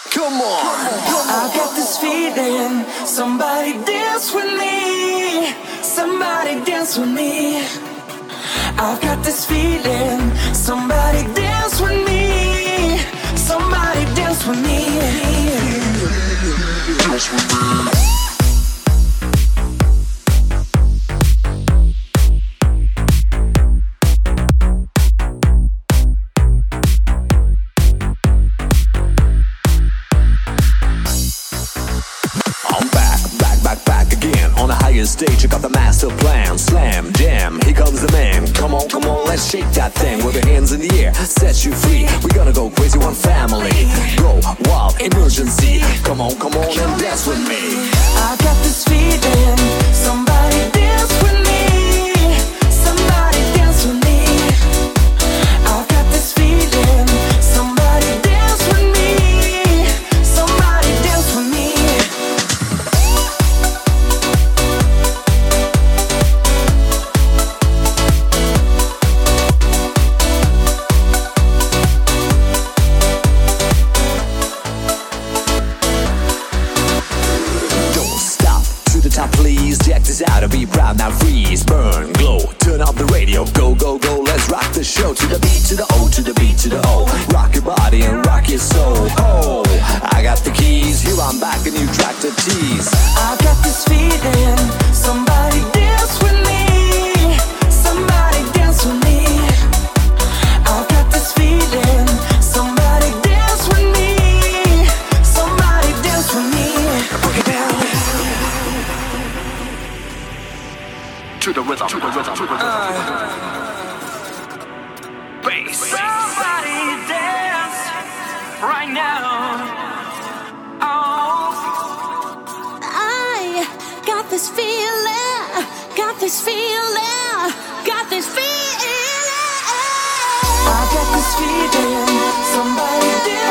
Come on. I got this feeling. Somebody dance with me. Somebody dance with me. I've got this feeling. Somebody dance with me. Somebody dance with me. Dance with me. Stage, I got the master plan. Slam, jam, here comes the man. Come on, let's shake that thing. With your hands in the air, set you free. We're gonna go crazy, one family. Go wild, emergency. Come on, and dance with me. I got this feeling. Somebody dance with me. Somebody dance with me. I got this feeling. Somebody dance with me. Somebody dance with me. Out to be proud, now freeze, burn, glow. Turn up the radio, go, let's rock the show. To the beat, to the O, to the beat, to the O. Rock your body and rock your soul. Oh, I got the keys, here I'm back, a new track to tease. I got this feeling. Somebody dance with me. Somebody dance with me. I got this feeling. Somebody dance with me. Somebody dance with me. Break it down. To the rhythm, to the rhythm, to the rhythm. Bass. Somebody dance right now. Oh, I got this feeling, got this feeling, got this feeling. I got this feeling. Somebody dance.